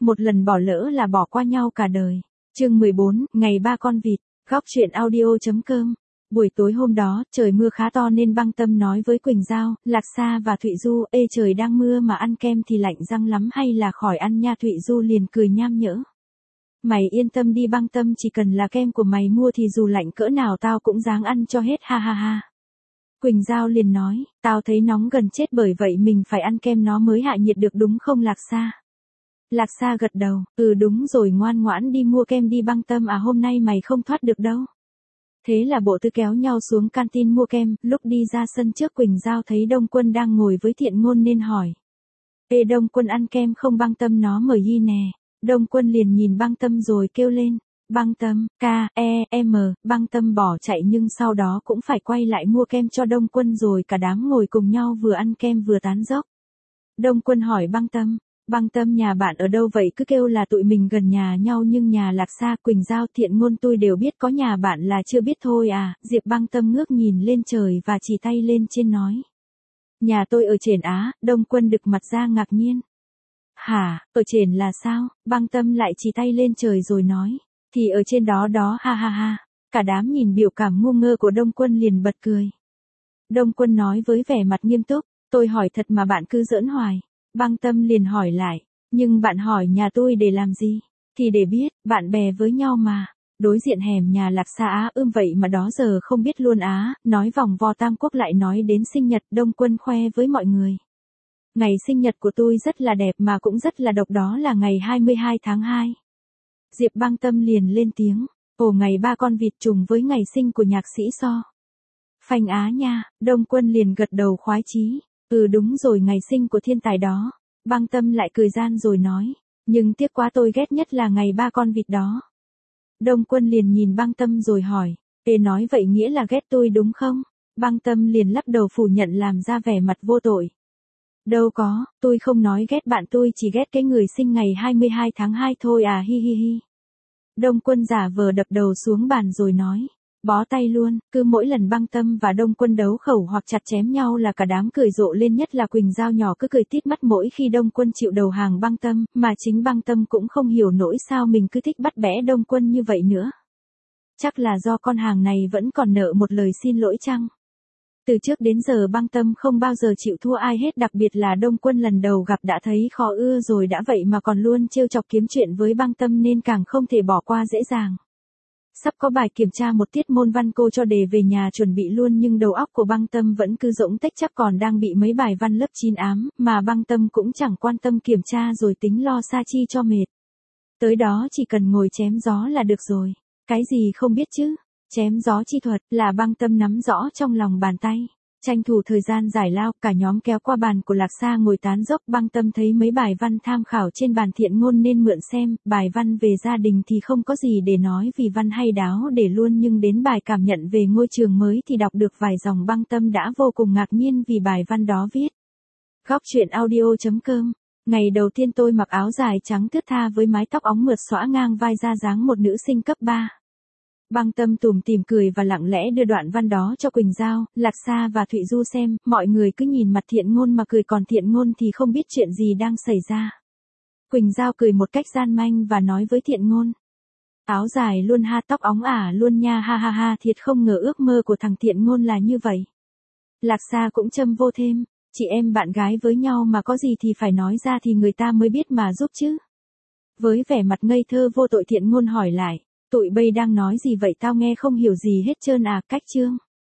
một lần bỏ lỡ là bỏ qua nhau cả đời. Chương 14, ngày ba con vịt. Góc truyện audio.com. Buổi tối hôm đó, trời mưa khá to nên Băng Tâm nói với Quỳnh Giao, Lạc Sa và Thụy Du, ê trời đang mưa mà ăn kem thì lạnh răng lắm hay là khỏi ăn nha. Thụy Du liền cười nham nhở. Mày yên tâm đi Băng Tâm, chỉ cần là kem của mày mua thì dù lạnh cỡ nào tao cũng dáng ăn cho hết, ha ha ha. Quỳnh Giao liền nói, tao thấy nóng gần chết bởi vậy mình phải ăn kem nó mới hạ nhiệt được đúng không Lạc Sa? Lạc Sa gật đầu, đúng rồi, ngoan ngoãn đi mua kem đi Băng Tâm à, hôm nay mày không thoát được đâu. Thế là bộ tư kéo nhau xuống canteen mua kem, lúc đi ra sân trước Quỳnh Giao thấy Đông Quân đang ngồi với Thiện Ngôn nên hỏi. Ê Đông Quân ăn kem không? Băng Tâm nó mời ghi nè. Đông Quân liền nhìn Băng Tâm rồi kêu lên. Băng Tâm, K-E-M, Băng Tâm bỏ chạy nhưng sau đó cũng phải quay lại mua kem cho Đông Quân rồi cả đám ngồi cùng nhau vừa ăn kem vừa tán dóc. Đông Quân hỏi Băng Tâm nhà bạn ở đâu vậy, cứ kêu là tụi mình gần nhà nhau nhưng nhà Lạc Sa, Quỳnh Giao, Thiện Ngôn tôi đều biết, có nhà bạn là chưa biết thôi à. Diệp Băng Tâm ngước nhìn lên trời và chỉ tay lên trên nói. Nhà tôi ở Trển Á. Đông Quân đực mặt ra ngạc nhiên. Hả, ở Trển là sao? Băng Tâm lại chỉ tay lên trời rồi nói. Thì ở trên đó đó, ha ha ha. Cả đám nhìn biểu cảm ngu ngơ của Đông Quân liền bật cười. Đông Quân nói với vẻ mặt nghiêm túc, tôi hỏi thật mà bạn cứ giỡn hoài. Băng Tâm liền hỏi lại, nhưng bạn hỏi nhà tôi để làm gì? Thì để biết, bạn bè với nhau mà. Đối diện hẻm nhà Lạc Sa Á, vậy mà đó giờ không biết luôn á. Nói vòng vo Tam Quốc lại nói đến sinh nhật. Đông Quân khoe với mọi người. Ngày sinh nhật của tôi rất là đẹp mà cũng rất là độc, đó là ngày 22 tháng 2. Diệp Băng Tâm liền lên tiếng, ngày ba con vịt trùng với ngày sinh của nhạc sĩ So. Phanh á nha. Đông Quân liền gật đầu khoái chí. Đúng rồi, ngày sinh của thiên tài đó. Băng Tâm lại cười gian rồi nói, nhưng tiếc quá, tôi ghét nhất là ngày ba con vịt đó. Đông Quân liền nhìn Băng Tâm rồi hỏi, nói vậy nghĩa là ghét tôi đúng không? Băng Tâm liền lắc đầu phủ nhận làm ra vẻ mặt vô tội. Đâu có, tôi không nói ghét bạn, tôi chỉ ghét cái người sinh ngày 22 tháng 2 thôi à, hi hi hi. Đông Quân giả vờ đập đầu xuống bàn rồi nói, bó tay luôn. Cứ mỗi lần Băng Tâm và Đông Quân đấu khẩu hoặc chặt chém nhau là cả đám cười rộ lên, nhất là Quỳnh Giao nhỏ cứ cười tít mắt mỗi khi Đông Quân chịu đầu hàng Băng Tâm, mà chính Băng Tâm cũng không hiểu nổi sao mình cứ thích bắt bẽ Đông Quân như vậy nữa. Chắc là do con hàng này vẫn còn nợ một lời xin lỗi chăng? Từ trước đến giờ Băng Tâm không bao giờ chịu thua ai hết, đặc biệt là Đông Quân lần đầu gặp đã thấy khó ưa rồi đã vậy mà còn luôn trêu chọc kiếm chuyện với Băng Tâm nên càng không thể bỏ qua dễ dàng. Sắp có bài kiểm tra một tiết môn văn, cô cho đề về nhà chuẩn bị luôn nhưng đầu óc của Băng Tâm vẫn cứ rỗng tếch, chắc còn đang bị mấy bài văn lớp 9 ám, mà Băng Tâm cũng chẳng quan tâm kiểm tra rồi tính lo sa chi cho mệt. Tới đó chỉ cần ngồi chém gió là được rồi. Cái gì không biết chứ? Chém gió chi thuật là Băng Tâm nắm rõ trong lòng bàn tay. Tranh thủ thời gian giải lao, cả nhóm kéo qua bàn của Lạc Sa ngồi tán dốc. Băng Tâm thấy mấy bài văn tham khảo trên bàn Thiện Ngôn nên mượn xem. Bài văn về gia đình thì không có gì để nói vì văn hay đáo để luôn, nhưng đến bài cảm nhận về ngôi trường mới thì đọc được vài dòng Băng Tâm đã vô cùng ngạc nhiên vì bài văn đó viết. Góc truyện audio.com. Ngày đầu tiên tôi mặc áo dài trắng thướt tha với mái tóc óng mượt xõa ngang vai ra dáng một nữ sinh cấp 3. Băng Tâm tủm tỉm cười và lặng lẽ đưa đoạn văn đó cho Quỳnh Giao, Lạc Sa và Thụy Du xem, mọi người cứ nhìn mặt Thiện Ngôn mà cười, còn Thiện Ngôn thì không biết chuyện gì đang xảy ra. Quỳnh Giao cười một cách gian manh và nói với Thiện Ngôn. Áo dài luôn ha, tóc óng ả luôn nha, ha ha ha, thiệt không ngờ ước mơ của thằng Thiện Ngôn là như vậy. Lạc Sa cũng châm vô thêm, chị em bạn gái với nhau mà có gì thì phải nói ra thì người ta mới biết mà giúp chứ. Với vẻ mặt ngây thơ vô tội Thiện Ngôn hỏi lại. Tụi bây đang nói gì vậy, tao nghe không hiểu gì hết trơn à. Cách chương